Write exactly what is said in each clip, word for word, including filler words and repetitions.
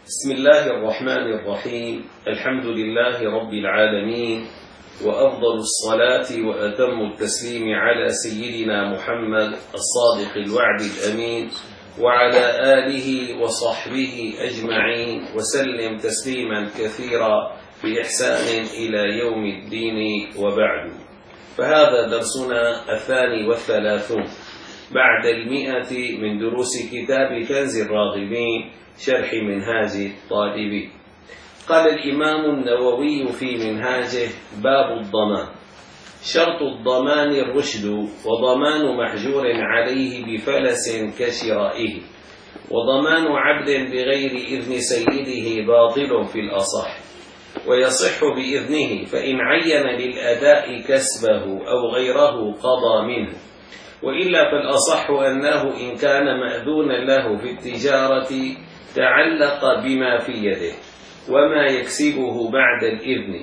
بسم الله الرحمن الرحيم. الحمد لله رب العالمين، وأفضل الصلاة وأتم التسليم على سيدنا محمد الصادق الوعد الأمين وعلى آله وصحبه أجمعين، وسلم تسليما كثيرا بإحسان إلى يوم الدين، وبعد. فهذا درسنا الثاني والثلاثون بعد المئة من دروس كتاب كنز الراغبين شرح منهاج الطالبين. قال الإمام النووي في منهاجه: باب الضمان. شرط الضمان الرشد، وضمان محجور عليه بفلس كشرائه، وضمان عبد بغير إذن سيده باطل في الأصح، ويصح بإذنه فإن عين للأداء كسبه أو غيره قضى منه، وإلا فالأصح أنه إن كان مأذونا له في التجارة تعلق بما في يده وما يكسبه بعد الإذن،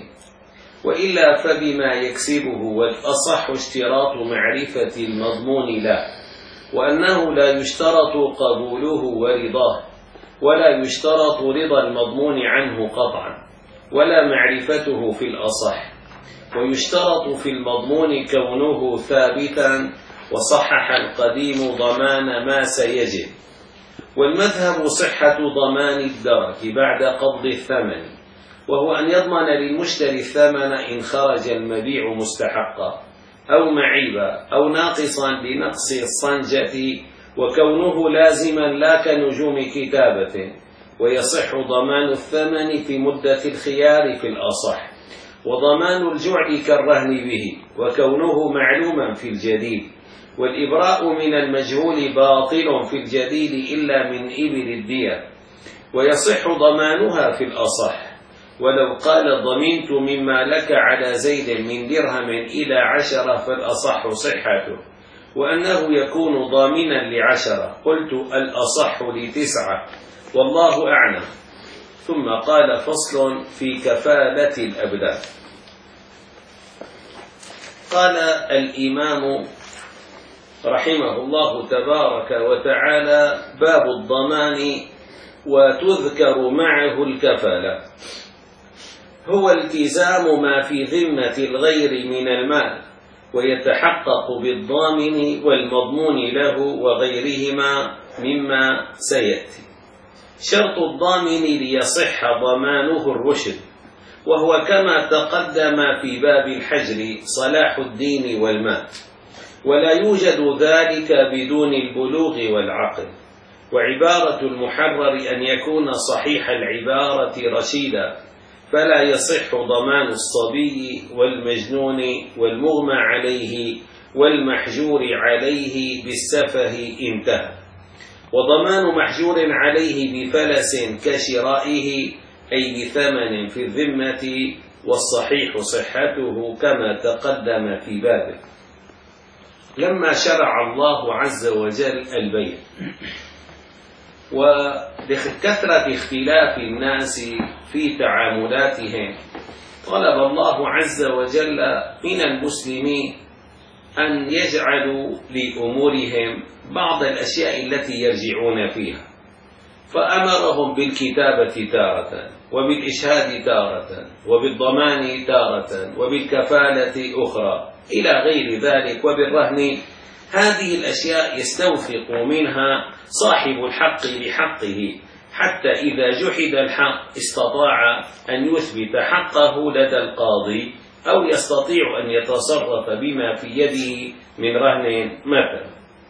وإلا فبما يكسبه، والأصح اشتراط معرفة المضمون له، وأنه لا يشترط قبوله ورضاه، ولا يشترط رضا المضمون عنه قطعا، ولا معرفته في الأصح، ويشترط في المضمون كونه ثابتا، وصحح القديم ضمان ما سيجب. والمذهب صحة ضمان الدرك بعد قبض الثمن، وهو أن يضمن للمشتري الثمن إن خرج المبيع مستحقا أو معيبا أو ناقصا لنقص الصنجة، وكونه لازما لا كنجوم كتابة، ويصح ضمان الثمن في مدة الخيار في الأصح، وضمان الجعل كالرهن به، وكونه معلوما في الجديد، والإبراء من المجهول باطل في الجديد إلا من إبل الدية، ويصح ضمانها في الأصح. ولو قال: ضمنت مما لك على زيد من درهم إلى عشرة، فالأصح صحته، وأنه يكون ضامنا لعشرة، قلت: الأصح لتسعة، والله أعلم. ثم قال: فصل في كفالة الأبدان. قال الإمام رحمه الله تبارك وتعالى: باب الضمان، وتذكر معه الكفالة. هو التزام ما في ذمة الغير من المال، ويتحقق بالضامن والمضمون له وغيرهما مما سيأتي. شرط الضامن ليصح ضمانه الرشد، وهو كما تقدم في باب الحجر صلاح الدين والمال، ولا يوجد ذلك بدون البلوغ والعقل. وعبارة المحرر أن يكون صحيح العبارة رشيدا، فلا يصح ضمان الصبي والمجنون والمغمى عليه والمحجور عليه بالسفه انتهى. وضمان محجور عليه بفلس كشرائه، أي بثمن في الذمة، والصحيح صحته كما تقدم في بابه. لما شرع الله عز وجل البيع، ولكثرة اختلاف الناس في تعاملاتهم، طلب الله عز وجل من المسلمين أن يجعلوا لأمورهم بعض الأشياء التي يرجعون فيها، فأمرهم بالكتابة تارة، وبالإشهاد تارة، وبالضمان تارة، وبالكفالة أخرى، إلى غير ذلك، وبالرهن. هذه الأشياء يستوثق منها صاحب الحق بحقه، حتى إذا جحد الحق استطاع أن يثبت حقه لدى القاضي، أو يستطيع أن يتصرف بما في يده من رهن مثلا.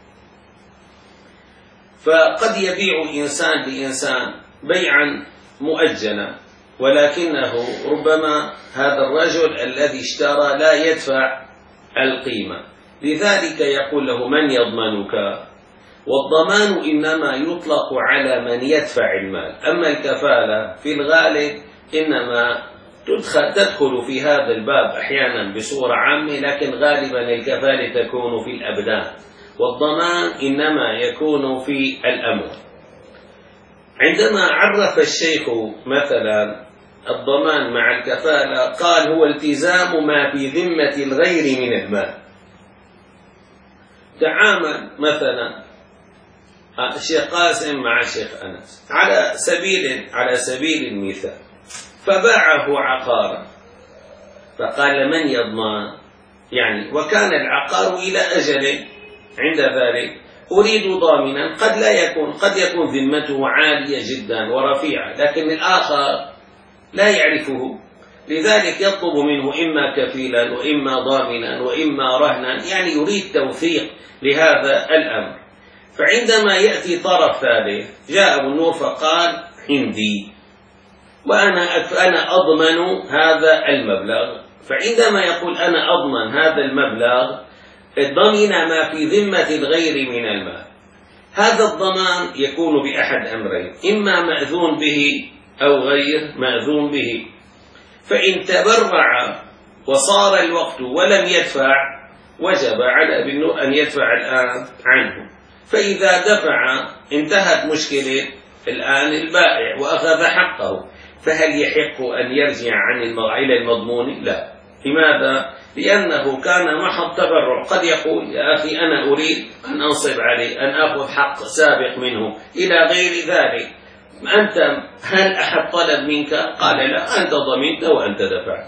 فقد يبيع إنسان لإنسان بيعا مؤجلا، ولكنه ربما هذا الرجل الذي اشترى لا يدفع القيمة، لذلك يقول له: من يضمنك؟ والضمان إنما يطلق على من يدفع المال، أما الكفالة في الغالب إنما تدخل, تدخل في هذا الباب أحيانا بصورة عامة، لكن غالبا الكفالة تكون في الأبدان، والضمان إنما يكون في الأموال. عندما عرف الشيخ مثلا الضمان مع الكفالة قال: هو التزام ما في ذمة الغير من المال. تعامل مثلا الشيخ قاسم مع الشيخ أنس على سبيل على سبيل المثال، فباعه عقارا، فقال من يضمن؟ يعني وكان العقار إلى أجل، عند ذلك أريد ضامنا، قد لا يكون، قد يكون ذمته عالية جدا ورفيعة، لكن الآخر لا يعرفه، لذلك يطلب منه إما كفيلا وإما ضامنا وإما رهنا، يعني يريد توثيق لهذا الأمر. فعندما يأتي طرف ثالث، جاء أبو النور فقال عندي وأنا أنا أضمن هذا المبلغ، فعندما يقول أنا أضمن هذا المبلغ ضمن ما في ذمة الغير من المال. هذا الضمان يكون بأحد أمرين، إما مأذون به أو غير مأذون به. فإن تبرع وصار الوقت ولم يدفع، وجب على ابن النور أن يدفع الآن عنه، فإذا دفع انتهت مشكلة الآن البائع وأخذ حقه، فهل يحق أن يرجع عن إلى المضمون؟ لا. لماذا؟ لأنه كان محض تبرع. قد يقول يا أخي أنا أريد أن أنصب عليه، أن أخذ حق سابق منه إلى غير ذلك، أنت هل أحد طلب منك؟ قال لا، أنت ضمنت وأنت دفعت.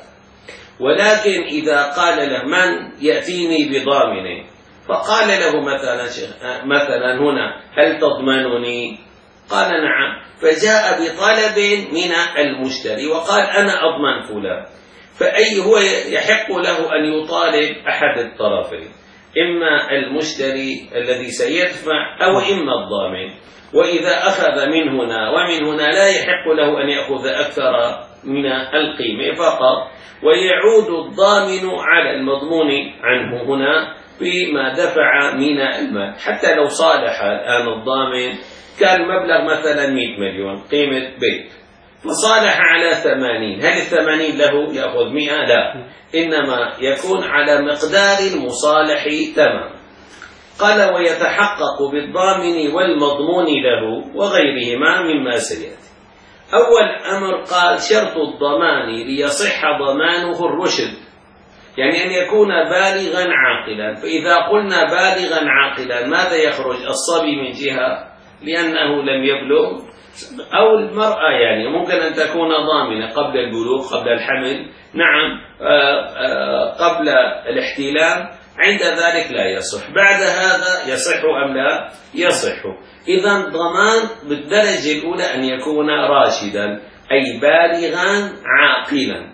ولكن إذا قال له من يأتيني بضامن، فقال له مثلا مثلا هنا هل تضمنني؟ قال نعم، فجاء بطلب من المشتري وقال أنا أضمن فلان، فأي هو يحق له أن يطالب أحد الطرفين، إما المشتري الذي سيدفع أو إما الضامن. وإذا أخذ من هنا ومن هنا لا يحق له أن يأخذ أكثر من القيمة فقط، ويعود الضامن على المضمون عنه هنا بما دفع من المال. حتى لو صالح الآن الضامن، كان مبلغ مثلا مئة مليون قيمة بيت، فصالح على ثمانين، هل الثمانين له يأخذ مئة؟ لا، إنما يكون على مقدار المصالح تمام. قال ويتحقق بالضامن والمضمون له وغيرهما مما سيأتي. أول أمر قال شرط الضمان ليصح ضمانه الرشد، يعني أن يكون بالغا عاقلا. فإذا قلنا بالغا عاقلا ماذا يخرج؟ الصبي من جهة لأنه لم يبلغ، أو المرأة، يعني ممكن أن تكون ضامنة قبل البلوغ، قبل الحمل، نعم، قبل الاحتلام، عند ذلك لا يصح. بعد هذا يصح أم لا؟ يصح. إذن ضمان بالدرجة الأولى أن يكون راشدا، أي بالغا عاقلا.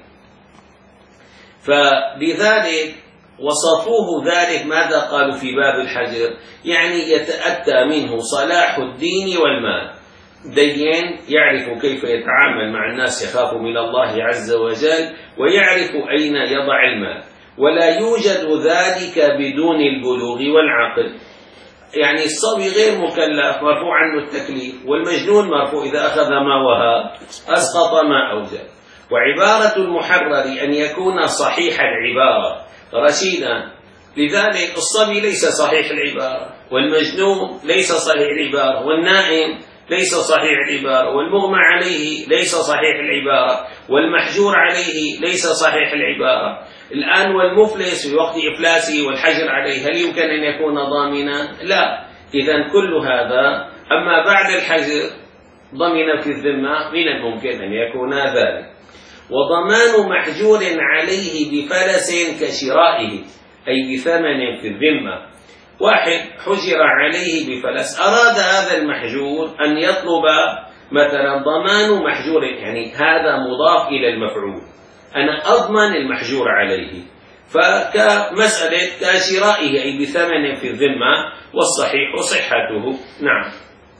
فلذلك وصفوه ذلك ماذا قالوا في باب الحجر؟ يعني يتأتى منه صلاح الدين والمال، دين يعرف كيف يتعامل مع الناس، يخاف من الله عز وجل ويعرف أين يضع المال، ولا يوجد ذلك بدون البلوغ والعقل. يعني الصبي غير مكلف مرفوع عنه التكليف، والمجنون مرفوع إذا أخذ ما وهب أسقط ما أوجب. وعبارة المحرر أن يكون صحيح العبارة رشيدا، لذلك الصبي ليس صحيح العبارة، والمجنون ليس صحيح العبارة، والنائم ليس صحيح العبارة، والمغمى عليه ليس صحيح العبارة، والمحجور عليه ليس صحيح العبارة. الآن والمفلس في وقت إفلاسه والحجر عليه، هل يمكن أن يكون ضامنا؟ لا. إذن كل هذا. أما بعد الحجر ضمن في الذمة، من الممكن أن يكون ذلك. وضمان محجور عليه بفلس كشرائه، أي بثمن في الذمة. واحد حجر عليه بفلس، أراد هذا المحجور أن يطلب مثلا ضمان محجور، يعني هذا مضاف إلى المفعول، أنا أضمن المحجور عليه، فكمسألة كشرائه أي بثمن في الذمة، والصحيح صحته. نعم،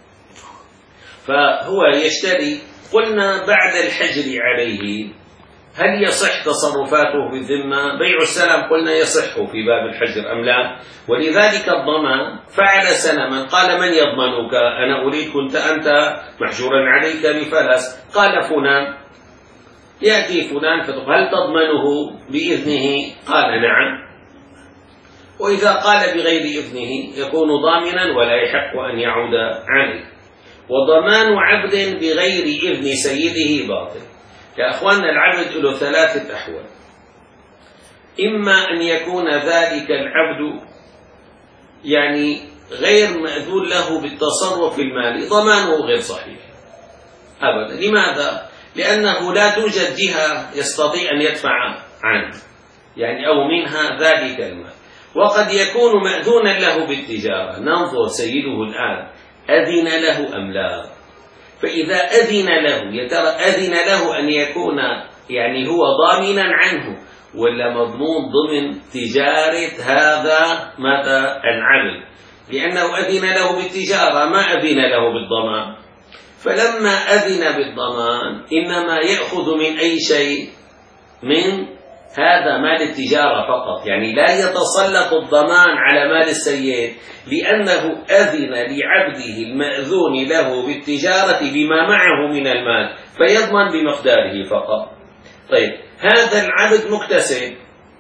فهو يشتري. قلنا بعد الحجر عليه هل يصح تصرفاته في الذمة؟ بيع السلم قلنا يصح في باب الحجر أم لا؟ ولذلك الضمان فعل سلما، قال من يضمنك؟ أنا أريد، كنت أنت محجورا عليك بفلس، قال فلان، يأتي فلان فتقول هل تضمنه بإذنه؟ قال نعم. وإذا قال بغير إذنه يكون ضامنا ولا يحق أن يعود عليه. وضمان عبد بغير إذن سيده باطل. يا أخواننا العبد له ثلاثة أحوال، إما أن يكون ذلك العبد يعني غير مأذون له بالتصرف المالي ضمانه غير صحيح أبدا. لماذا؟ لأنه لا توجد جهة يستطيع أن يدفع عنه يعني أو منها ذلك المال، وقد يكون مأذونا له بالتجارة. ننظر سيده الآن أذن له أم لا. فإذا أذن له يترى أذن له أن يكون يعني هو ضامنا عنه ولا مضمون ضمن تجارة هذا ماذا العمل، لأنه أذن له بالتجارة ما أذن له بالضمان. فلما أذن بالضمان إنما يأخذ من أي شيء من هذا مال التجارة فقط، يعني لا يتسلط الضمان على مال السيد، لأنه أذن لعبده المأذون له بالتجارة بما معه من المال فيضمن بمقداره فقط. طيب هذا العبد مكتسب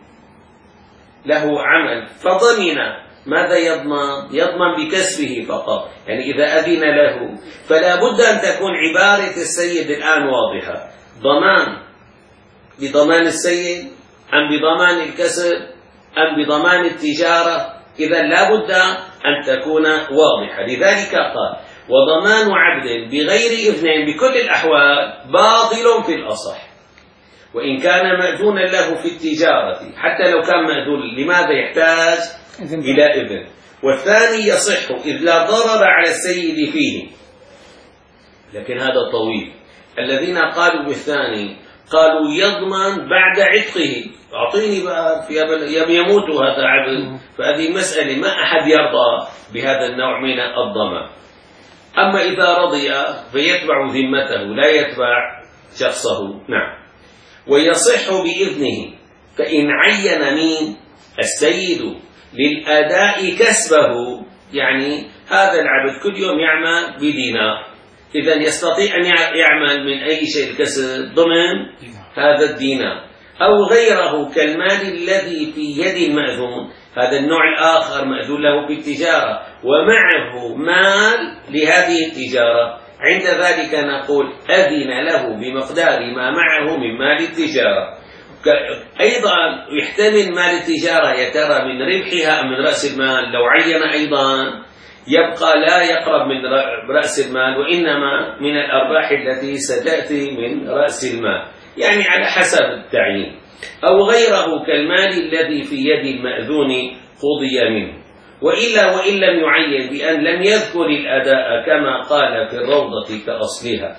له عمل فضمن، ماذا يضمن؟ يضمن بكسبه فقط، يعني إذا أذن له فلا بد أن تكون عبارة السيد الآن واضحة، ضمان بضمان السيد أم بضمان الكسب أم بضمان التجارة، إذا لا بد أن تكون واضحة. لذلك قال وضمان عبد بغير إذن بكل الأحوال باطل في الأصح، وإن كان مأذونا له في التجارة حتى لو كان مأذون. لماذا يحتاج إلى إذن؟ والثاني يصح إذ لا ضرر على السيد فيه. لكن هذا طويل. الذين قالوا بالثاني قالوا يضمن بعد عتقه. أعطيني بقى يموت هذا عبد، فهذه المسألة ما أحد يرضى بهذا النوع من الضمان. أما إذا رضي فيتبع ذمته لا يتبع شخصه. نعم. ويصح بإذنه فإن عين مين السيد للأداء كسبه، يعني هذا العبد كل يوم يعمل بدينار، إذا يستطيع أن يعمل من أي شيء الكسب ضمن هذا الدينار، أو غيره كالمال الذي في يد المأذون، هذا النوع الآخر مأذون له بالتجارة ومعه مال لهذه التجارة، عند ذلك نقول أذن له بمقدار ما معه من مال التجارة. أيضا يحتمل مال التجارة يترى من ربحها أم من رأس المال، لو عين أيضا يبقى لا يقرب من رأس المال وإنما من الأرباح التي ستأتي من رأس المال، يعني على حسب التعيين. أو غيره كالمال الذي في يد المأذون قضي منه، وإلا وإن لم يعين بأن لم يذكر الأداء كما قال في الروضة كأصلها.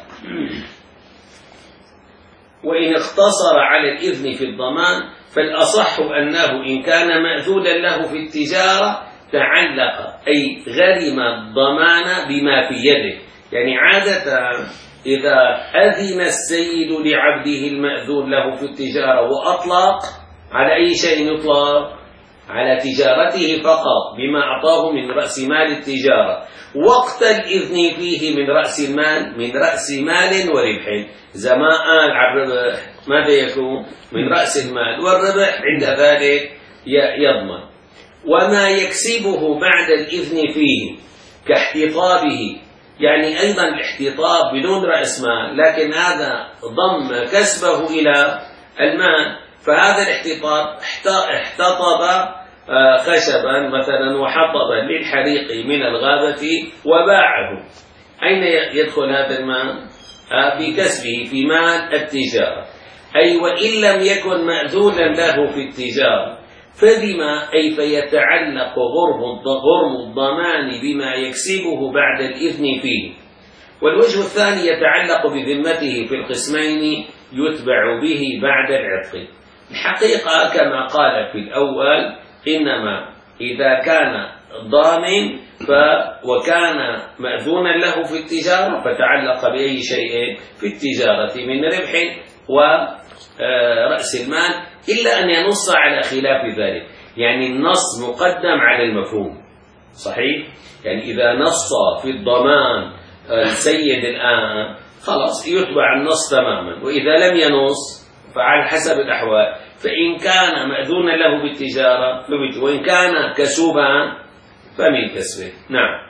وإن اختصر على الإذن في الضمان فالأصح أنه إن كان مأذونا له في التجارة تعلق أي غرم الضمان بما في يده. يعني عادة إذا أذن السيد لعبده المأذون له في التجارة وأطلق على أي شيء يطلق؟ على تجارته فقط بما أعطاه من رأس مال التجارة، وقت الإذن فيه من رأس المال من رأس مال وربح، زماء الربح ماذا يكون؟ من رأس المال، والربح عند ذلك يضمن. وما يكسبه بعد الإذن فيه كاحتطابه، يعني أيضا الاحتطاب بدون رأس مال، لكن هذا ضم كسبه إلى المال، فهذا الاحتطاب احتطب خشبا مثلا وحطبا للحريق من الغابة وباعه. أين يدخل هذا المال؟ بكسبه في مال التجارة. أي وإن لم يكن مأذونا له في التجارة فبما أي فيتعلق غرم الضمان بما يكسبه بعد الإذن فيه. والوجه الثاني يتعلق بذمته في القسمين يتبع به بعد العتق. الحقيقة كما قال في الأول إنما إذا كان ضامن ف وكان مأذونا له في التجارة فتعلق بأي شيء في التجارة من ربح ورأس المال، إلا أن ينص على خلاف ذلك، يعني النص مقدم على المفهوم. صحيح؟ يعني إذا نص في الضمان السيد الآن خلاص يتبع النص تماما، وإذا لم ينص فعلى حسب الأحوال، فإن كان مأذونا له بالتجارة وإن كان كسوبا فمن كسبه. نعم.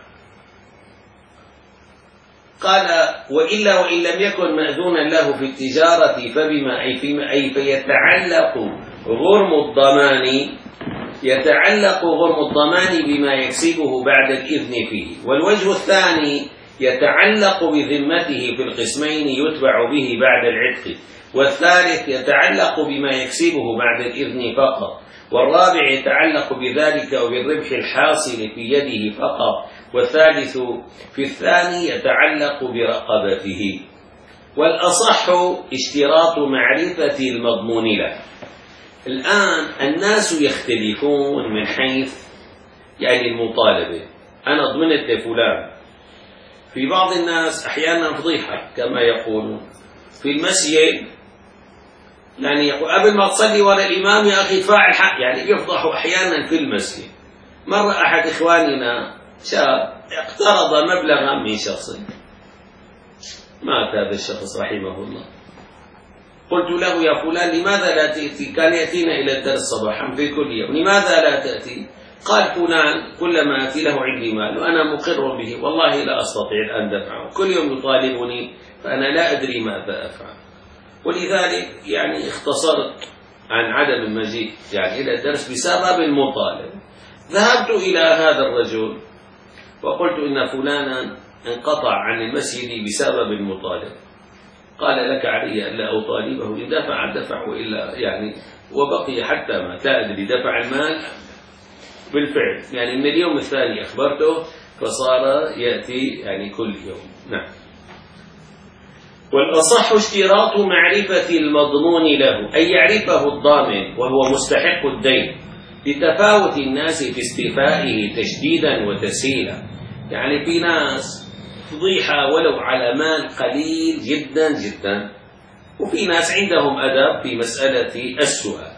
قال وإلا وإن لم يكن مأذونا له في التجارة فبما أي, فيما أي فيتعلق غرم الضمان يتعلق غرم الضمان بما يكسبه بعد الإذن فيه. والوجه الثاني يتعلق بذمته في القسمين يتبع به بعد العتق. والثالث يتعلق بما يكسبه بعد الإذن فقط. والرابع يتعلق بذلك وبالربح الحاصل في يده فقط. والثالث في الثاني يتعلق برقبته. والأصح اشتراط معرفة المضمون له. الآن الناس يختلفون من حيث يعني المطالبة. أنا ضمنت لفلان. في بعض الناس أحيانا فضيحة كما يقولون في المسجد، يعني يقول قبل ما تصلي وراء الإمام يا أخي ادفع الحق، يعني يفضحوا أحيانا في المسجد. مرة أحد إخواننا شاب اقترض مبلغا من شخص، مات هذا الشخص رحمه الله. قلت له يا فلان لماذا لا تأتي؟ كان يأتينا إلى الدرس صباحا في كل يوم. لماذا لا تأتي؟ قال فلان كلما أتي له عندي مال وأنا مقر به والله لا أستطيع الآن دفعه، كل يوم يطالبني فأنا لا أدري ماذا أفعل. ولذلك يعني اختصرت عن عدم المجيء يعني إلى الدرس بسبب المطالب. ذهبت إلى هذا الرجل وقلت إن فلانا انقطع عن المسجد بسبب المطالب. قال لك علي ألا أطالبه، إن دفع دفع وإلا يعني، وبقي حتى ما لا أدري دفع المال بالفعل. يعني من اليوم الثاني أخبرته فصار يأتي يعني كل يوم. نعم. والأصح اشتراط معرفة المضمون له، أي يعرفه الضامن وهو مستحق الدين، لتفاوت الناس في استيفائه تشديدا وتسهيلا. يعني في ناس فضيحة ولو على مال قليل جدا جدا، وفي ناس عندهم أدب في مسألة السؤال.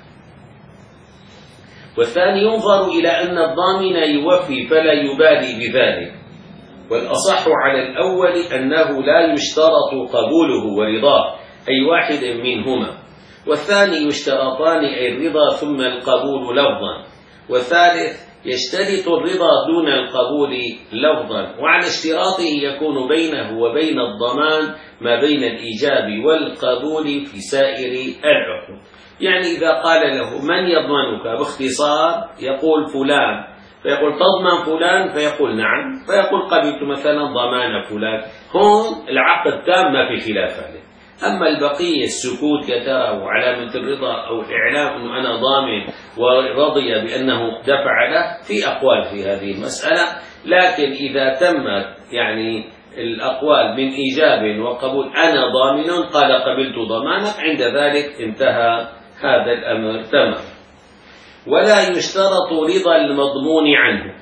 والثاني ينظر إلى أن الضامن يوفي فلا يبالي بذلك. والأصح على الأول أنه لا يشترط قبوله ورضاه أي واحد منهما، والثاني يشترطان أي الرضا ثم القبول لفظا، والثالث يشترط الرضا دون القبول لفظا. وعلى اشتراطه يكون بينه وبين الضمان ما بين الإيجاب والقبول في سائر العقود. يعني إذا قال له من يضمنك باختصار يقول فلان، فيقول تضمن فلان فيقول نعم، فيقول قبلت مثلا ضمان فلان. هون العقد تام ما في خلاف عليه. أما البقية السكوت يا ترى وعلامة الرضا أو الإعلام أنه أنا ضامن ورضي بأنه دفع له، في أقوال في هذه المسألة. لكن إذا تمت يعني الأقوال من إيجاب وقبول أنا ضامن، قال قبلت ضمانك، عند ذلك انتهى هذا الأمر تمام. ولا يشترط رضا المضمون عنه.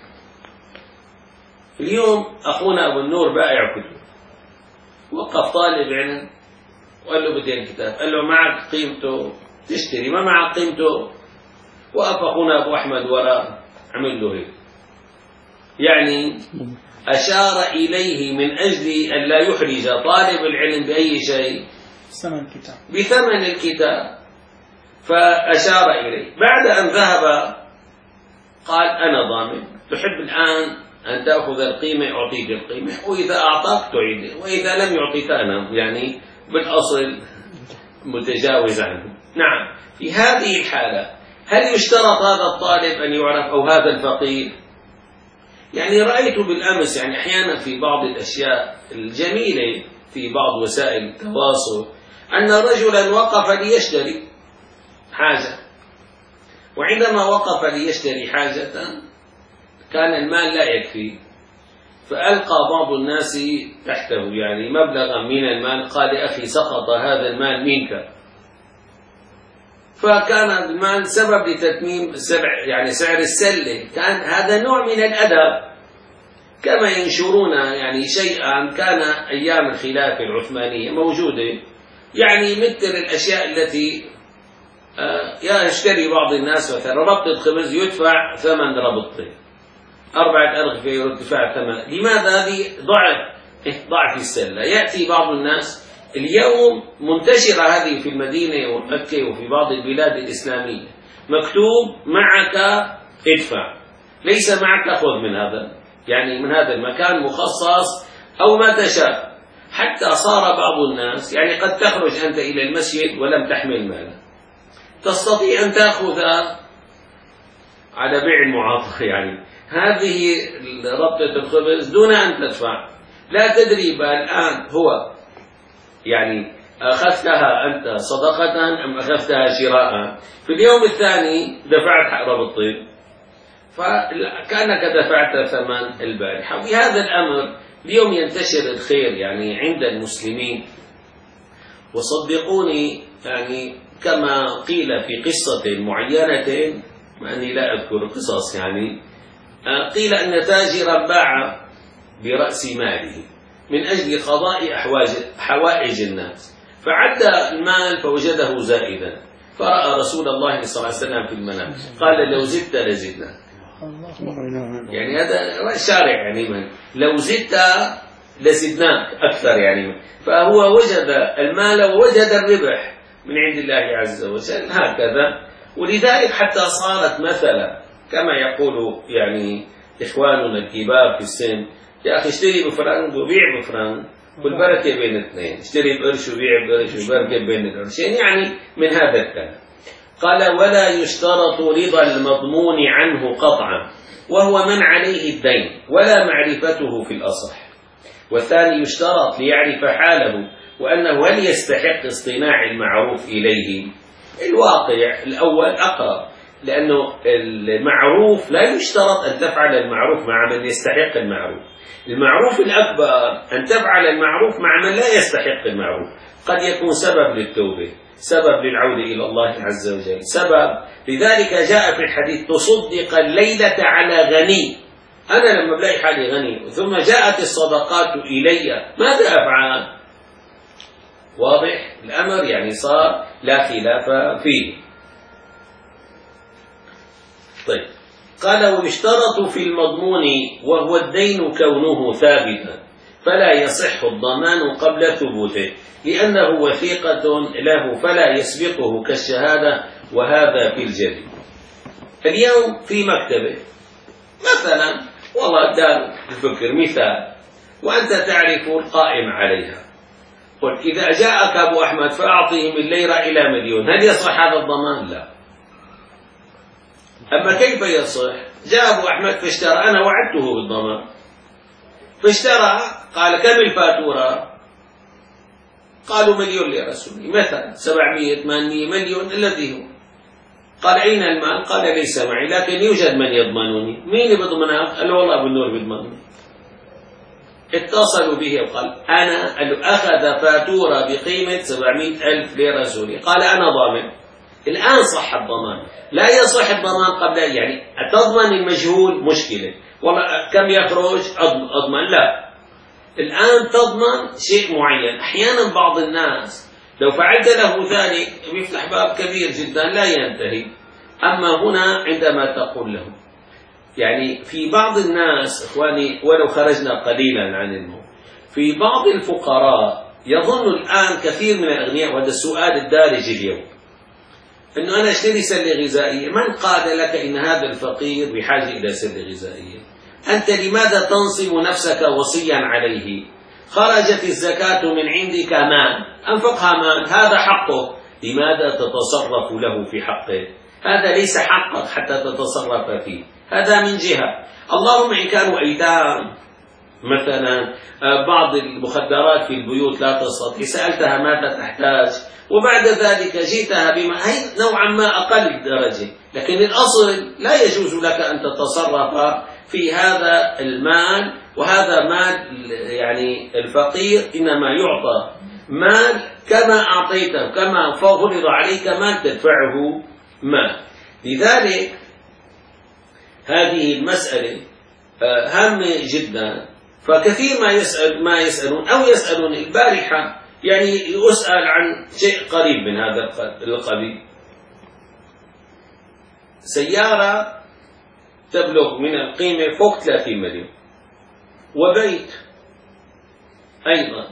اليوم أخونا أبو النور بائع كتب، وقف طالب علم وقال له بدي الكتاب، قال له معك قيمته تشتري، ما معك قيمته. وقف أخونا أبو أحمد وراء عمل له هيك، يعني أشار إليه من أجل أن لا يحرج طالب العلم بأي شيء، بثمن الكتاب. فأشار إليه. بعد أن ذهب قال أنا ضامن، تحب الآن أن تأخذ القيمة أعطيك القيمة، وإذا أعطاك تعيد، وإذا لم يعطيك أنا يعني بالأصل متجاوز عنه. نعم. في هذه الحالة هل يشترط هذا الطالب أن يعرف أو هذا الفقير؟ يعني رأيت بالأمس يعني أحيانا في بعض الأشياء الجميلة في بعض وسائل التواصل أن رجلا وقف ليشتري حاجة، وعندما وقف ليشتري حاجة كان المال لا يكفي، فألقى بعض الناس تحته يعني مبلغا من المال، قال أخي سقط هذا المال منك. فكان المال سبب لتتميم سبع يعني سعر السلة. كان هذا نوع من الأدب، كما ينشرون يعني شيئا كان أيام الخلافة العثمانية موجودة، يعني مثل الأشياء التي يا اشتري بعض الناس مثلا ربطة خبز يدفع ثمن ربطة أربعة أرغفة يدفع ثمن. لماذا؟ هذه ضعف ضعف السلة. يأتي بعض الناس اليوم منتشرة هذه في المدينة ومكة وفي بعض البلاد الإسلامية، مكتوب معك ادفع، ليس معك خذ من هذا يعني من هذا المكان مخصص أو ما تشاء. حتى صار بعض الناس يعني قد تخرج أنت إلى المسجد ولم تحمل مالا، تستطيع أن تأخذ على بيع المعاطاة، يعني هذه ربطة الخبز دون أن تدفع، لا تدري الآن هو يعني أخذتها أنت صدقة أم أخذتها شراء. في اليوم الثاني دفعت ربطين، فكأنك دفعت ثمن البارحة. وبهذا الأمر اليوم ينتشر الخير يعني عند المسلمين. وصدقوني يعني كما قيل في قصة معينة، مع أني لا أذكر قصص، يعني قيل أن تاجرا باع برأس ماله من أجل قضاء حوائج الناس، فعد المال فوجده زائدا، فرأى رسول الله صلى الله عليه وسلم في المنام قال لو زدت لزدنا. يعني هذا الشارع، يعني من لو زدت لزدناك أكثر، يعني فهو وجد المال ووجد الربح من عند الله عز وجل هكذا. ولذلك حتى صارت مثلا كما يقول يعني إخواننا الكبار في السن، يا أخي اشتري بفرنك وبيع بفرنك والبركة بين الاثنين، اشتري بقرش وبيع بقرش والبركة بين القرشين، يعني من هذا الكلام. قال ولا يشترط رضا المضمون عنه قطعا وهو من عليه الدين ولا معرفته في الأصح. والثاني يشترط ليعرف حاله وأنه هل يستحق اصطناع المعروف إليه. الواقع الأول أقرب، لأنه المعروف لا يشترط أن تفعل المعروف مع من يستحق المعروف. المعروف الأكبر أن تفعل المعروف مع من لا يستحق المعروف، قد يكون سبب للتوبة، سبب للعودة إلى الله عز وجل، سبب. لذلك جاء في الحديث تصدق الليلة على غني. أنا لما بلاقي حالي غني ثم جاءت الصدقات إلي ماذا أفعل؟ واضح الأمر، يعني صار لا خلاف فيه. طيب قال ويشترط في المضمون وهو الدين كونه ثابتا فلا يصح الضمان قبل ثبوته لأنه وثيقة له فلا يسبقه كالشهادة، وهذا في الجلي. اليوم في مكتبة مثلا، والله دار الفكر مثال، وأنت تعرف القائم عليها، قل إذا جاءك أبو أحمد فأعطيه من ليرة إلى مليون، هل يصح هذا الضمان؟ لا. أما كيف يصح؟ جاء أبو أحمد فاشترى، أنا وعدته بالضمان، فاشترى، قال كم الفاتورة؟ قالوا مليون ليرة سوري مثلا، سبعمائة ثمانمائة مليون الذي هو. قال أين المال؟ قال ليس معي لكن يوجد من يضمنني. مين بيضمنك؟ قال والله أبو النور بيضمنني. اتصلوا به وقال أنا أخذ فاتورة بقيمة سبعمائة ألف ليرة سوري، قال أنا ضامن. الآن صح الضمان، لا يصح الضمان قبل، يعني تضمن المجهول مشكلة، والله كم يخرج أضمن، لا. الآن تضمن شيء معين. أحيانا بعض الناس لو فعلت له ذلك يفتح باب كبير جدا لا ينتهي. أما هنا عندما تقول له، يعني في بعض الناس إخواني ولو خرجنا قليلا عن الموضوع، في بعض الفقراء يظن الآن كثير من الأغنياء، وهذا السؤال الدارج اليوم، أنه أنا أشتري سلة غذائية. من قال لك إن هذا الفقير بحاجة إلى سلة غذائية؟ أنت لماذا تنصب نفسك وصيا عليه؟ خرجت الزكاة من عندك مال، أنفقها مال، هذا حقه، لماذا تتصرف له في حقه؟ هذا ليس حقك حتى تتصرف فيه. هذا من جهة. اللهم إن كانوا أيتام مثلا، بعض المخدرات في البيوت لا تستطيع، سألتها ماذا تحتاج، وبعد ذلك جئتها بما هي نوعا ما أقل درجة، لكن الأصل لا يجوز لك أن تتصرف في هذا المال. وهذا مال يعني الفقير إنما يعطى مال كما أعطيته، كما فرض عليك مال تدفعه مال. لذلك هذه المسألة هامة جدا. فكثير ما يسأل ما يسألون أو يسألون. البارحة يعني أسأل عن شيء قريب من هذا القبيل، سيارة تبلغ من القيمة فوق ثلاثين مليون، وبيت أيضا،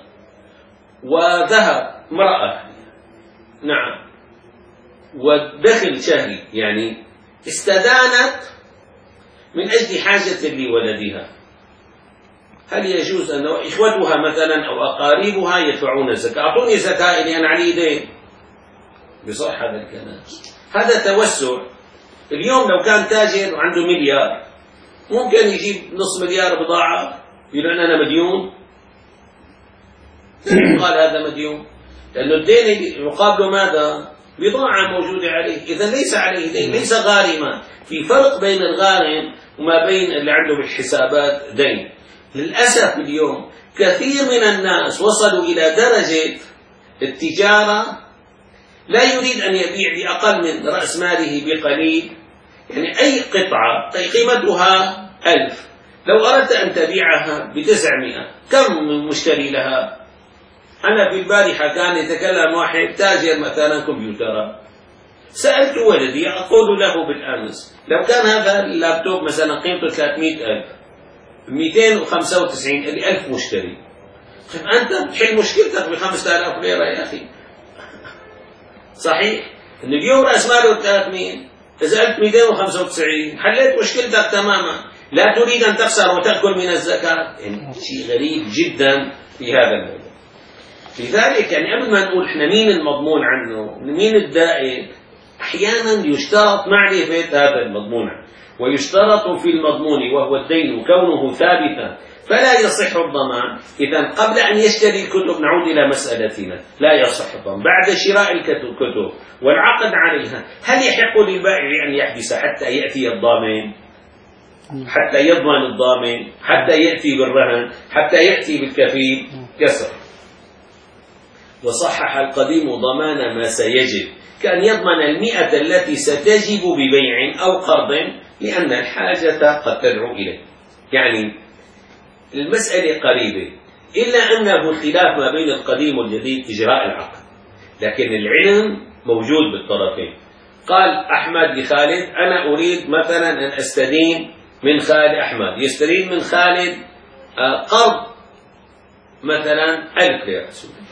وذهب امرأة، نعم، ودخل شهري، يعني استدانت من أجل حاجة لولدها. هل يجوز أن إخوتها مثلا أو أقاربها يدفعون زكاة؟ أعطوني زكاة إني أنا علي دين. بصح هذا الكلام، هذا توسع. اليوم لو كان تاجر وعنده مليار ممكن يجيب نص مليار بضاعة يقول أنا مديون. قال هذا مديون لأنه الدين مقابله ماذا؟ بضاعة موجودة عليه، إذا ليس عليه دين، ليس غارما. في فرق بين الغارم وما بين اللي عنده بالحسابات دين. للأسف اليوم كثير من الناس وصلوا إلى درجة التجارة لا يريد أن يبيع بأقل من رأس ماله بقليل. يعني أي قطعة قيمتها ألف لو أردت أن تبيعها بتسعمائة كم من مشتري لها؟ أنا في البارحة كان يتكلم واحد تاجر مثلا كمبيوتر، سألت ولدي أقول له بالأمس لو كان هذا اللابتوب مثلا قيمته ثلاثمائة ألف مئتين وخمسة وتسعين ألف مشتري، طيب أنت تحل مشكلتك بخمسة آلاف ليرة يا أخي. صحيح إن اليوم رأس ماله ثلاثمائة، إذا قلت مئتين وخمسة وتسعين حليت مشكلتك تماما، لا تريد أن تخسر وتأكل من الزكاة. يعني شيء غريب جدا في هذا الموضوع. لذلك يعني قبل ما نقول احنا مين المضمون عنه مين الدائن، احيانا يشترط معرفة هذا المضمون ويشترط في المضمون وهو الدين كونه ثابتا فلا يصح الضمان. إذا قبل أن يشتري الكتب نعود إلى مسألتنا، لا يصح الضمان بعد شراء الكتب والعقد عليها. هل يحق للبائع أن يحبس حتى يأتي الضامن، حتى يضمن الضامن، حتى يأتي بالرهن، حتى يأتي بالكفيل؟ كسر. وصحح القديم ضمان ما سيجب كأن يضمن المئة التي ستجب ببيع أو قرض لأن الحاجة قد تدعو إليه. يعني المسألة قريبة إلا أنه خلاف ما بين القديم والجديد إجراء العقد، لكن العلم موجود بالطرفين. قال أحمد لخالد أنا أريد مثلا أن أستدين من خالد، أحمد يستدين من خالد قرض مثلا ألف ليرة،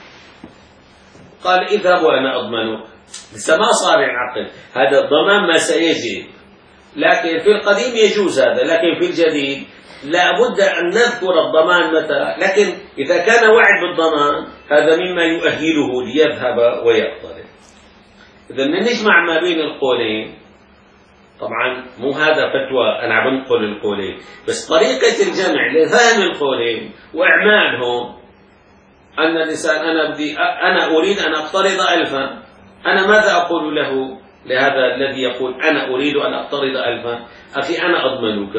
قال اذهب وأنا أضمنك. لسه ما صار العقد، هذا الضمان ما سيجب. لكن في القديم يجوز هذا، لكن في الجديد لا بد أن نذكر الضمان متى. لكن إذا كان وعد بالضمان هذا مما يؤهله ليذهب ويقترض. إذا نجمع ما بين القولين. طبعا مو هذا فتوى أنا عم بنقل القولين، بس طريقة الجمع لفهم القولين وإعمالهم أن الإنسان أنا بدي أنا أريد أن أقترض ألفا، أنا ماذا أقول له لهذا الذي يقول أنا أريد أن أقترض ألفا؟ أخي أنا أضمنك.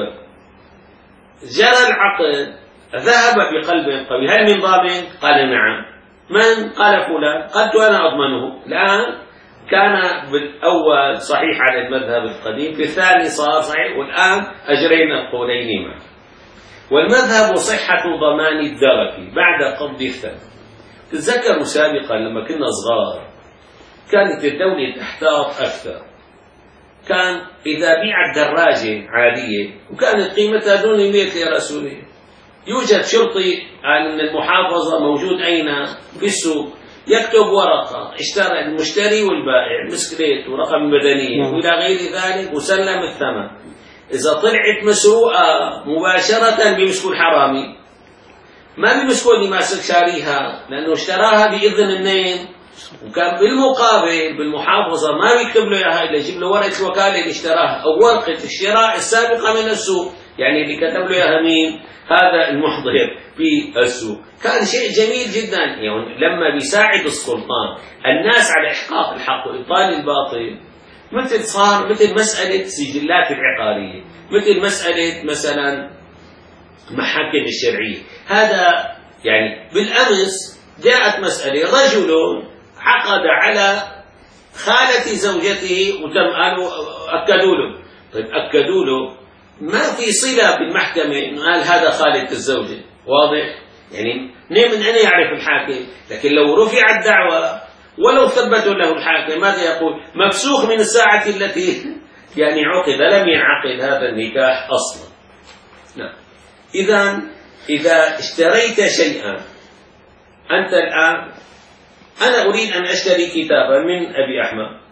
جرى العقد، ذهب بقلب قوي، هل من ضامن؟ قال نعم. من؟ قال فلان. قلت أنا أضمنه. الآن كان بالأول صحيح على المذهب القديم، في الثاني صار صحيح، والآن أجرينا القولين معا. والمذهب صحة ضمان الدرك بعد قبض الثمن. تتذكروا سابقا لما كنا صغار كانت الدولة تحتاط أكثر. كان إذا بيعت دراجة عادية وكانت قيمتها دون مئة ليرة سورية، يوجد شرطي من المحافظة موجود أين؟ في السوق، يكتب ورقة اشترى المشتري والبائع مسكليت ورقم مدنية وإلى غير ذلك وسلم الثمن. إذا طلعت مسروقة مباشرة بيمسكوا الحرامي، ما بيمسكوا اللي ماسك شاريها لأنه اشتراها بإذن منين؟ وكان بالمقابل بالمحافظة ما بيكتب له إياها إلا يجيب له ورقة الوكالة اللي اشتراها أو ورقة الشراء السابقة من السوق. يعني اللي كتب له إياها مين؟ هذا المحضر في السوق. كان شيء جميل جدا. يعني لما بيساعد السلطان الناس على إحقاق الحق وإبطال الباطل، مثل صار مثل مسألة سجلات العقارية، مثل مسألة مثلا محاكم الشرعية. هذا يعني بالأمس جاءت مسألة رجل عقد على خالة زوجته وتم قالوا أكدوا له. طيب أكدوا له ما في صلة بالمحكمة إنه قال هذا خالة الزوجة، واضح؟ يعني منين من أين يعرف الحاكم؟ لكن لو رفع الدعوة ولو ثبتوا له الحاكم ماذا يقول؟ مفسوخ من الساعة التي يعني عقد، لم ينعقد هذا النكاح أصلا. نعم. إذا إذا اشتريت شيئا أنت الآن، أنا أريد أن أشتري كتابا من أبي أحمد،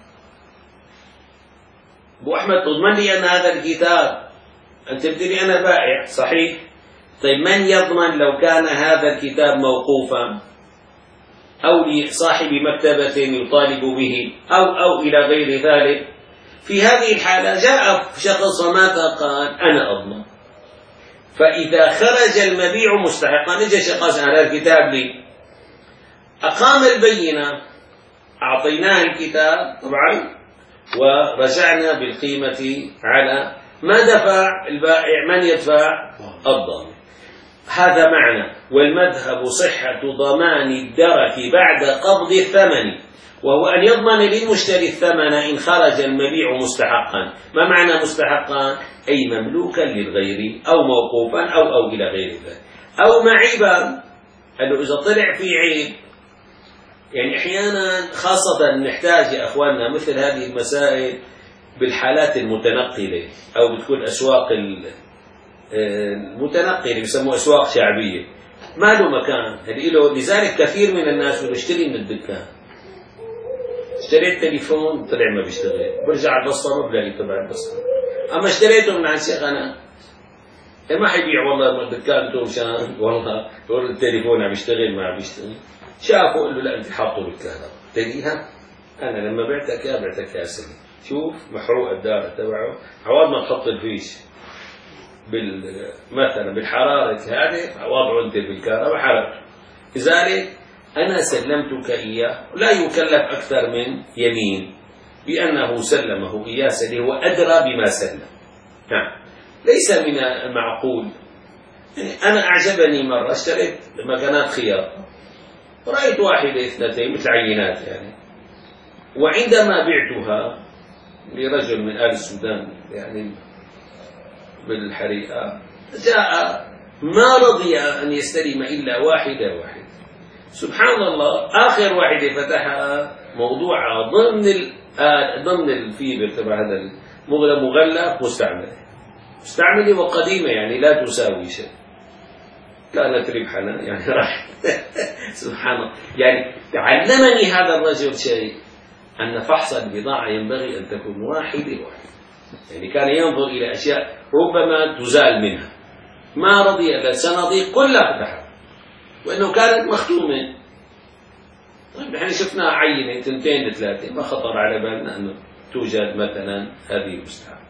أبو أحمد تضمن لي أن هذا الكتاب، أنت بتقولي أنا بائع صحيح. طيب من يضمن لو كان هذا الكتاب موقوفا أو لصاحب مكتبة يطالب به أو أو إلى غير ذلك؟ في هذه الحالة جاء شخص وماذا قال؟ أنا أضمن. فإذا خرج المبيع مستحقا، اجى شخص على الكتاب لي أقام البينة، أعطيناه الكتاب طبعا ورجعنا بالقيمة على ما دفع البائع، من يدفع؟ الضامن. هذا معنى والمذهب صحة ضمان الدرك بعد قبض الثمن، وهو أن يضمن للمشتري الثمن إن خرج المبيع مستحقا. ما معنى مستحقا؟ أي مملوكا للغير أو موقوفا أو أو إلى غير ذلك، أو معيبا. أنه إذا طلع في عيب، يعني أحيانا خاصة نحتاج يا أخواننا مثل هذه المسائل بالحالات المتنقلة، أو بتكون أسواق المتنقلة بيسموها أسواق شعبية ما له مكان. لذلك كثير من الناس بيشتري من الدكان، اشتريت تليفون طلع ما بيشتغل، برجع البصمة بلاقي تبع البصمة. أما اشتريته من عند شيخ أنا ما حيبيع والله الدكان مشان والله التليفون عم يشتغل ما عم يشتغل. شافوا قال له لا أنت حاطه بالكهرباء، تلاقيها أنا لما بعتك يا بعتك يا سليم، شوف محروق الدار تبعه، عوض ما تحط الفيش بال مثلا بالحرارة هذه وضعه أنت بالكهرباء حرارة، لذلك أنا سلمتك إياه، لا يكلف أكثر من يمين بأنه سلمه إياه سليم وأدرى بما سلم. نعم، ليس من المعقول. يعني أنا أعجبني مرة اشتريت مكانات خيار، رأيت واحدة اثنتين مثل عينات يعني، وعندما بعتها لرجل من آل السودان يعني بالحريقة، جاء ما رضي أن يستلم إلا واحدة واحدة. سبحان الله، آخر واحدة فتحها موضوعها ضمن ضمن الفيبر تبع هذا المغلف، مغلف مستعملة مستعملة وقديمة يعني لا تساوي شيء، كانت ربحنا يعني راح. سبحان الله، يعني علمني هذا الرجل شيء، أن فحص البضاعة ينبغي أن تكون واحدة واحدة. يعني كان ينظر إلى أشياء ربما تزال منها، ما رضي إلا الصناديق كلها فتحها وأنه كانت مختومة. طيب نحن شفنا عينة تنتين ثلاثة، ما خطر على بالنا أنه توجد مثلا هذه المستعملة.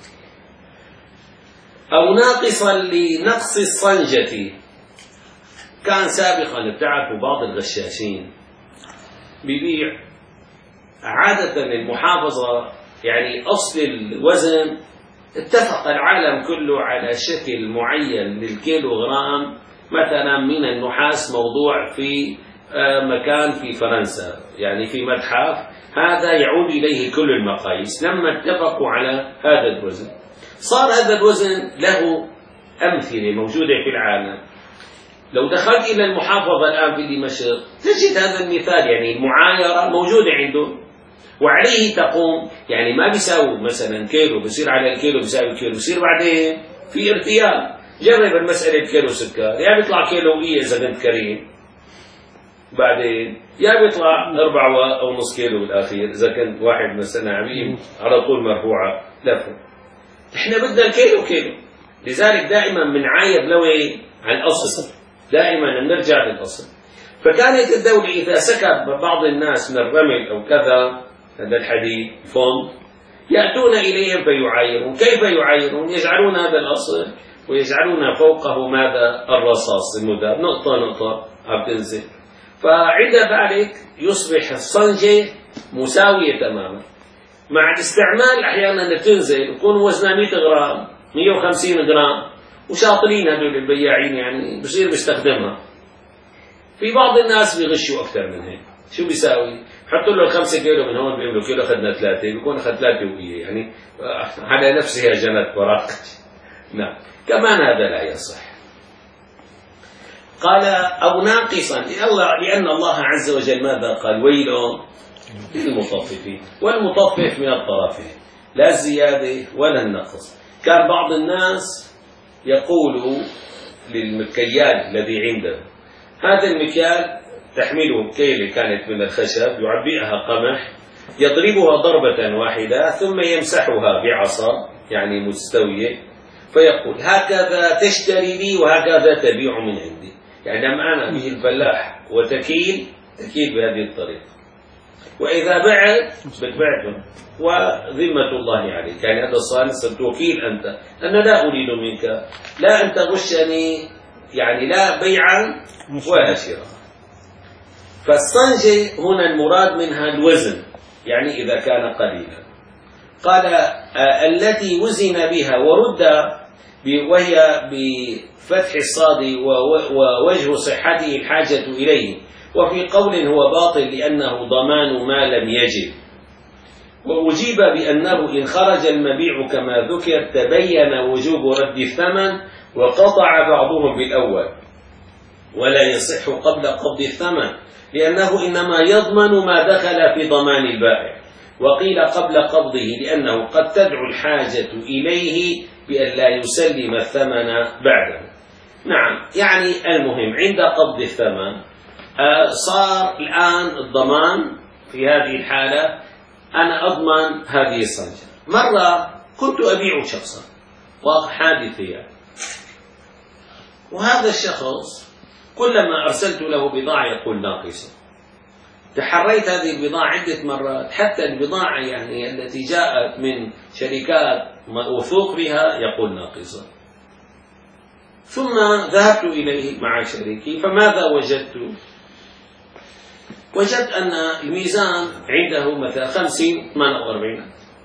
أو ناقصا لنقص الصنجة، كان سابقا بتعرفوا بعض الغشاشين ببيع عادة المحافظة، يعني أصل الوزن اتفق العالم كله على شكل معين للكيلوغرام مثلا من النحاس موضوع في مكان في فرنسا، يعني في متحف، هذا يعود إليه كل المقاييس. لما اتفقوا على هذا الوزن صار هذا الوزن له أمثلة موجودة في العالم. لو دخلت إلى المحافظة الآن في دمشق تجد هذا المثال، يعني المعايرة موجودة عندهم وعليه تقوم. يعني ما بيساوي مثلا كيلو بصير على الكيلو بيساوي كيلو، بصير بعدين في ارتيال. جرب المسألة كيلو سكر، يا بيطلع كيلو وية إذا كنت كريم، بعدين يا بيطلع أربعة أو نص كيلو بالأخير إذا كنت واحد مثلا عميم على طول مرفوعة لفه. إحنا بدنا الكيلو كيلو، لذلك دائما بنعاير لوين على الأصل، دائما نرجع للأصل. فكانت الدولة إذا سكب بعض الناس من الرمل أو كذا هذا الحديد فوند، يأتون إليهم فيعايرون. كيف يعايرون؟ يجعلون هذا الأصل ويجعلون فوقه ماذا؟ الرصاص المذاب، نقطة نقطة عم تنزل. فعند ذلك يصبح الصنجة مساوية تماما. مع الاستعمال أحيانا تنزل يكون وزنها مئة غرام مئة وخمسين غرام، وشاطرين هذول البياعين يعني بصير بيستخدمها. في بعض الناس بيغشوا أكثر من هيك. شو بيساوي؟ حطوا له خمسة كيلو من هون بيقولوا كيلو أخذنا ثلاثة، بيكون أخذ ثلاثة وية، يعني على نفسها جنت وراق. نعم، كمان هذا لا يصح. قال أو ناقصا، لأن الله عز وجل ماذا قال؟ ويل للمطففين، والمطفف من الطرفين لا الزيادة ولا النقص. كان بعض الناس يقول للمكيال الذي عنده هذا المكيال تحمله كيلة كانت من الخشب يعبئها قمح، يضربها ضربة واحدة ثم يمسحها بعصا يعني مستوية، فيقول هكذا تشتري لي وهكذا تبيع من عندي. يعني لما أنا به الفلاح وتكيل تكيل بهذه الطريقة. وإذا بعت بتبعته وذمة الله عليك، يعني هذا صار صرت وكيل أنت، أنا لا أريد منك لا أن تغشني، يعني لا بيعا ولا شراء. فالصنجة هنا المراد منها الوزن، يعني إذا كان قليلا. قال آه التي وزن بها ورد وهي بفتح الصاد ووجه صحته الحاجة إليه، وفي قول هو باطل لأنه ضمان ما لم يجب. وأجيب بأنه إن خرج المبيع كما ذكر تبين وجوب رد الثمن، وقطع بعضهم بالأول ولا يصح قبل قبض الثمن، لأنه إنما يضمن ما دخل في ضمان البائع. وقيل قبل قبضه لأنه قد تدعو الحاجة إليه بأن لا يسلم الثمن بعده. نعم، يعني المهم عند قبض الثمن صار الآن الضمان في هذه الحالة، أنا أضمن هذه الصنجة. مرة كنت أبيع شخصا وحادث يعني، وهذا الشخص كلما أرسلت له بضاعة يقول ناقصة. تحريت هذه البضاعة عدة مرات، حتى البضاعة يعني التي جاءت من شركات موثوق بها يقول ناقصة. ثم ذهبت إليه مع شريكي، فماذا وجدت؟ وجدت أن الميزان عنده مثلا خمسين ثمانية وأربعين.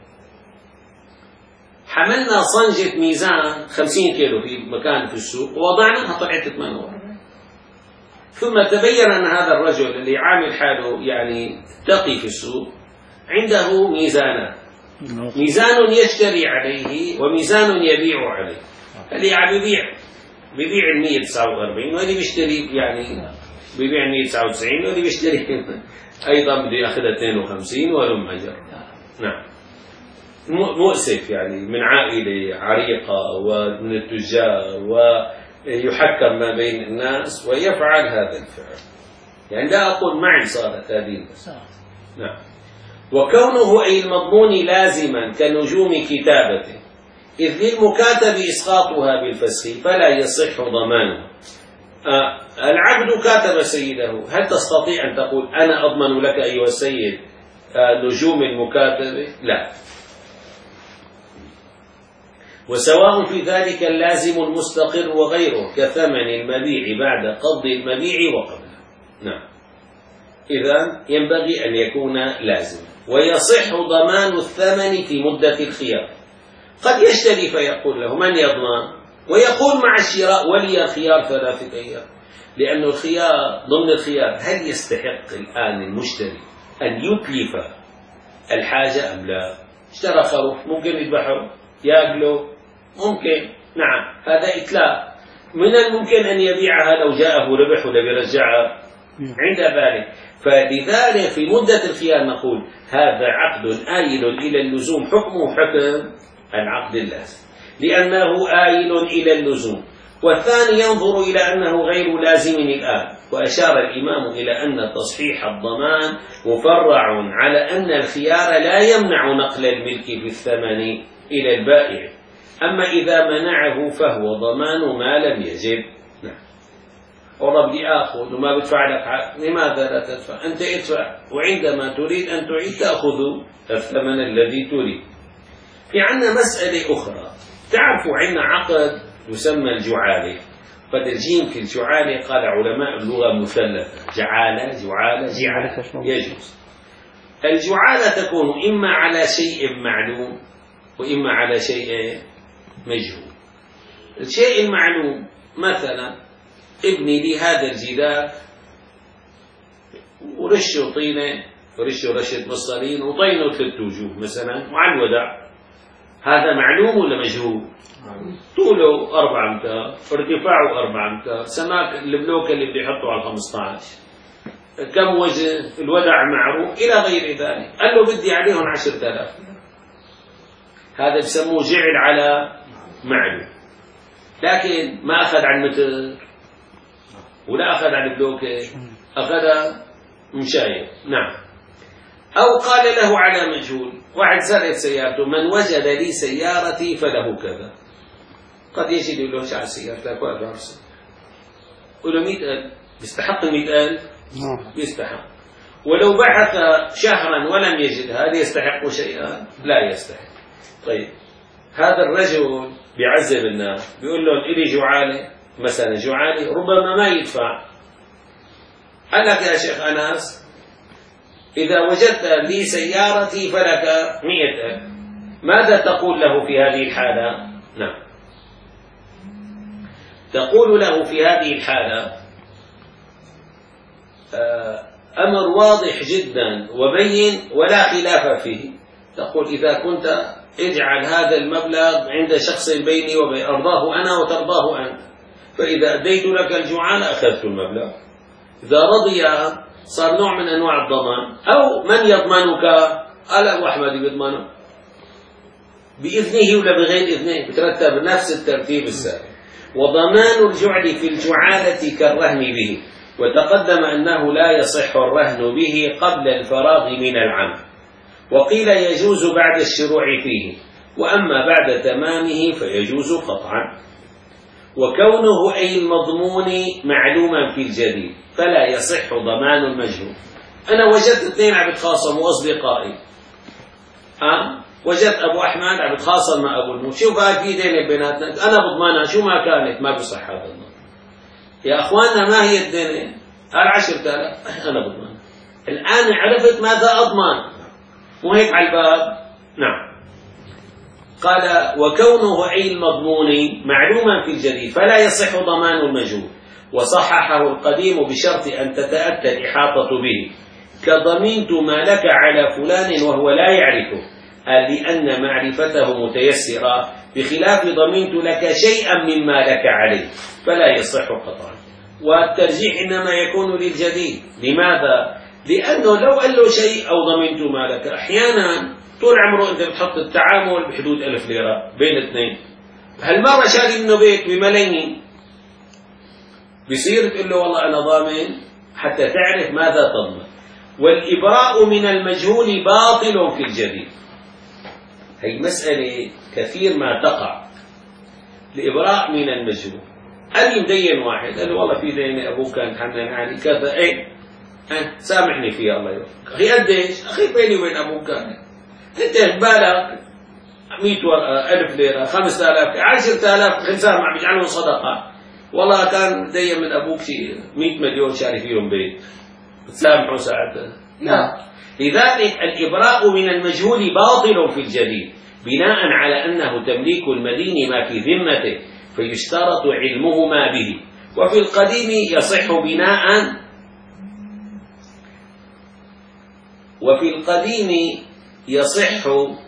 حملنا صنجة ميزان خمسين كيلو في مكان في السوق ووضعناها طلعت ثمانية وأربعين. ثم تبين أن هذا الرجل اللي عامل حاله يعني تقي في السوق عنده ميزانات، ميزان يشتري عليه وميزان يبيع عليه. اللي عم يبيع بيبيع ال مئة وتسعة وأربعين، واللي بيشتري يعني بيبيع مئة وتسعة وتسعين، واللي بيشتري أيضا بده يأخذ اثنين وخمسين ولم أجر. نعم، مؤسف يعني، من عائلة عريقة ومن التجار ويحكم ما بين الناس ويفعل هذا الفعل. يعني لا أقول معي صارت هذه المسألة. نعم. وكونه أي المضمون لازما كنجوم كتابته، إذ للمكاتب إسقاطها بالفسخ فلا يصح ضمانه. آه العبد كاتب سيده، هل تستطيع أن تقول أنا أضمن لك أيها السيد آه نجوم المكاتبة؟ لا. وسواء في ذلك اللازم المستقر وغيره كثمن المبيع بعد قبض المبيع وقبله. نعم. إذن ينبغي أن يكون لازما. ويصح ضمان الثمن في مدة الخيار. قد يشتري فيقول له من يضمن؟ ويقول مع الشراء ولي الخيار ثلاثة أيام، لأن الخيار ضمن الخيار هل يستحق الآن المشتري أن يتلف الحاجة أم لا؟ اشترى خروف ممكن يذبحه ياكله، ممكن، نعم، هذا إتلاف. من الممكن أن يبيعها لو جاءه ربح ولا بيرجعها عند ذلك. فلذلك في مدة الخيار نقول هذا عقد آيل إلى اللزوم، حكمه حكم العقد اللازم لأنه آيل إلى اللزوم. والثاني ينظر إلى أنه غير لازم الآن. وأشار الإمام إلى أن تصحيح الضمان مفرع على أن الخيار لا يمنع نقل الملك في الثمن إلى البائع، أما إذا منعه فهو ضمان ما لم يجب. نعم. والله بدي آخذ وما بدفع لك حق، لماذا لا تدفع؟ أنت ادفع، وعندما تريد أن تعيد تأخذ الثمن الذي تريد. في عندنا مسألة أخرى، تعرفوا عندنا عقد يسمى الجعالة. قد الجيم في الجعالة قال علماء اللغة مثلثة، جعالة جعالة جعالة يجوز. الجعالة تكون إما على شيء معلوم وإما على شيء مجهول. الشيء المعلوم مثلا ابني لي هذا الجدار ورشه طينة ورشه رشة مصارين وطينه ثلاث وجوه مثلا وعلى الوداع، هذا معلوم ولا مجهول؟ طوله أربعة أمتار، ارتفاعه أربعة أمتار، سماك البلوكة اللي بده يحطه على خمسة عشر، كم وزن، الودع معروف إلى غير ذلك. قال له بدي عليهم عشرة آلاف. هذا بسموه جعل على معلوم، لكن ما أخذ عن متر ولا أخذ عن البلوكة، أخذ مشاية. نعم. أو قال له على مجهول، واحد سرق سيارته، من وجد لي سيارتي فله كذا. قد يجد يقول له شعر سيارتك وأربع أرسل، يقول له مئة ألف، بيستحق المئة ألف؟ بيستحق. ولو بحث شهرا ولم يجد هل يستحق شيئا؟ لا يستحق. طيب هذا الرجل بيعذب الناس، بيقول لهم إلي جعالة مثلا، جعالة ربما ما يدفع. قال لك يا شيخ أنس إذا وجدت لي سيارتي فلك مئة ألف، ماذا تقول له في هذه الحالة؟ نعم، تقول له في هذه الحالة أمر واضح جدا وبين ولا خلاف فيه. تقول إذا كنت اجعل هذا المبلغ عند شخص بيني وبين، أرضاه أنا وترضاه أنت، فإذا أديت لك الجعالة أخذت المبلغ. إذا رضي صار نوع من أنواع الضمان. أو من يضمنك؟ قال أبو أحمد بيضمنه بإذنه ولا بغير إذنه، بترتب نفس الترتيب السابق. وضمان الجعل في الجعالة كالرهن به، وتقدم أنه لا يصح الرهن به قبل الفراغ من العمل، وقيل يجوز بعد الشروع فيه، وأما بعد تمامه فيجوز قطعا. وكونه أي المضمون معلوما في الجديد فلا يصح ضمان المجهول. أنا وجدت اثنين عم يتخاصموا أصدقائي، أه؟ وجدت أبو أحمد عم يتخاصم مع أبو الموت، شوف هاي في دينة بيناتنا أنا بضمانها شو ما كانت، ما بصح هذا الضمان. يا أخواننا ما هي الدينة؟ قال عشرة آلاف أنا بضمانها. الآن عرفت ماذا أضمن، مو هيك على الباب. نعم. قال وكونه أي المضمون معلوما في الجديد فلا يصح ضمان المجهول، وصححه القديم بشرط أن تتأتى الإحاطة به، كضمنت ما لك على فلان وهو لا يعرفه، لأن معرفته متيسرة، بخلاف ضمنت لك شيئا مما لك عليه فلا يصح قطعا. والترجيح إنما يكون للجديد. لماذا؟ لأنه لو قال له شيء أو ضمنت مالك، أحيانا طول عمره أنت بتحط التعامل بحدود ألف ليرة بين اثنين، هالمرة شاري منه بيت بملايين، بصير تقول له والله أنا ضامن حتى تعرف ماذا تضمن. والإبراء من المجهول باطل في الجديد. هي مسألة كثير ما تقع، الإبراء من المجهول. أبي مدين واحد قال له والله في دينة أبوك كان حنان علي كذا، إيه أه سامحني فيها الله يوفقك. أخي قديش؟ أخي بيني وبين أبوك كان أنت بالك مئة ورقة ألف ليرة خمسة آلاف عشرة آلاف خمسة عم بيجعلهم صدقة، والله كان دين من أبوك شيء مئة مليون شاري فيهم بيت، تسامحوا ساعتها؟ لا. لذلك الإبراء من المجهول باطل في الجديد، بناء على أنه تمليك المدين ما في ذمته، فيشترط علمهما به. وفي القديم يصح بناء وفي القديم يصح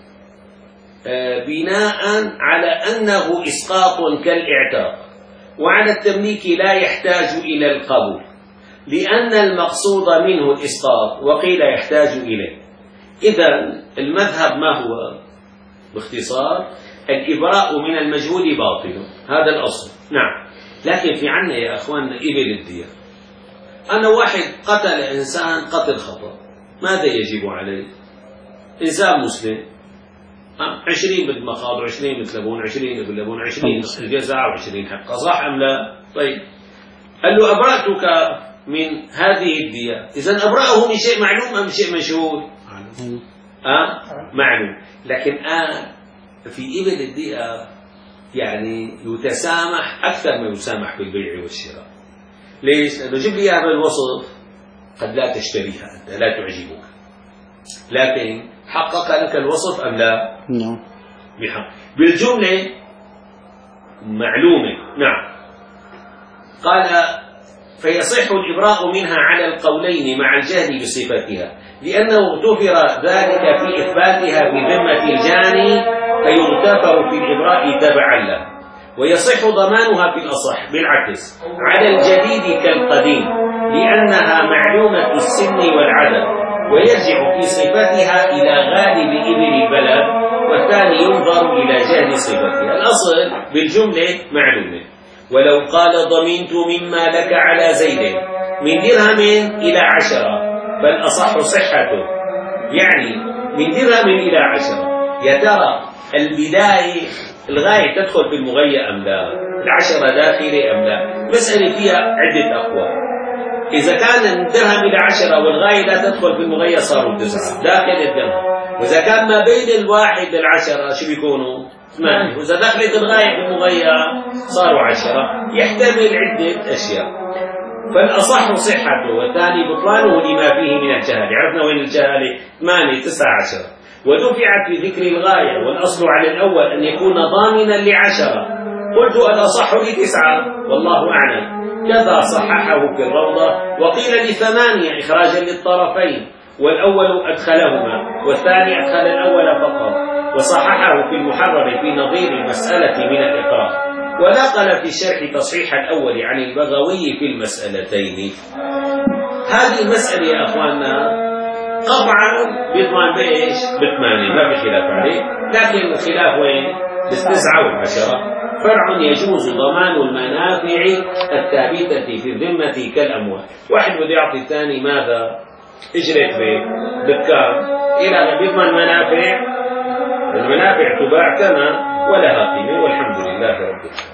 بناء على أنه إسقاط كالإعتاق، وعلى التمليك لا يحتاج إلى القبول، لأن المقصود منه الإسقاط، وقيل يحتاج إليه. إذن المذهب ما هو؟ باختصار الإبراء من المجهول باطل، هذا الأصل. نعم. لكن في عنا يا أخواننا إبل الدية. أنا واحد قتل إنسان قتل خطأ، ماذا يجب عليه؟ إنسان مسلم، عشرين بالمخاض وعشرين باللبون، عشرين باللبون، عشرين الجزاء وعشرين حقه، صح أم لا؟ طيب قال له أبرأتك من هذه الدية، إذن أبرأه من شيء معلوم أم شيء مشهور؟ أه؟ معلوم. لكن آه في إبل الدية يعني يتسامح أكثر ما يسامح بالبيع والشراء. ليش؟ لأنه جيب لي إياها بالوصف قد لا تشتريها أنت، لا تعجبك، لكن حقق لك الوصف أم لا؟ نعم. بحق. بالجملة معلومة. نعم. قال فيصح الإبراء منها على القولين مع الجهل بصفتها، لأنه اغتفر ذلك في إثباتها بذمة الجاني، فيغتفر في الإبراء تبعا له. ويصح ضمانها في الأصح بالعكس على الجديد كالقديم، لأنها معلومة السن والعدد، ويرجع في صفتها إلى غالب إبل البلد، والثاني ينظر إلى جهل صفتها. الأصل بالجملة معلومة. ولو قال ضمنت مما لك على زيد من درهم إلى عشرة فالأصح صحته، يعني من درهم إلى عشرة. يا ترى البداية الغاية تدخل في المغية أم لا؟ العشرة داخلة أم لا؟ مسألة فيها عدة أقوال. إذا كان الدرهم إلى عشرة والغاية لا تدخل في المغير صاروا تسعة داخل الدرهم. وإذا كان ما بين الواحد والعشرة شو بيكونوا؟ ثمانية. وإذا دخلت الغاية في المغير صاروا عشرة. يحتمل عدة أشياء. فالأصح صحته والثاني بطلانه لما فيه من الجهل. عرفنا وين الجهل؟ ثمانية تسعة عشرة. ودفعت بذكر الغاية والأصل على الأول أن يكون ضامنا لعشرة. قلت الأصح لتسعة والله أعلم. كذا صححه في الروضة. وقيل لثمانية إخراجا للطرفين، والأول أدخلهما والثاني أدخل الأول فقط. وصححه في المحرر في نظير المسألة من الإقرار. ونقل في الشرح تصحيح الأول عن البغوي في المسألتين. هذه المسألة يا أخواننا قطعا بيضمن بإيش؟ بثمانية، ما في خلاف عليه. لكن الخلاف وين؟ بالتسعة والعشرة. فرع يجوز ضمان المنافع الثابتة في الذمة كالأموال. واحد بده يعطي الثاني ماذا؟ اجرت به دكان إلى بيضمن منافع، المنافع تباع كما ولها قيمة. والحمد لله رب العالمين.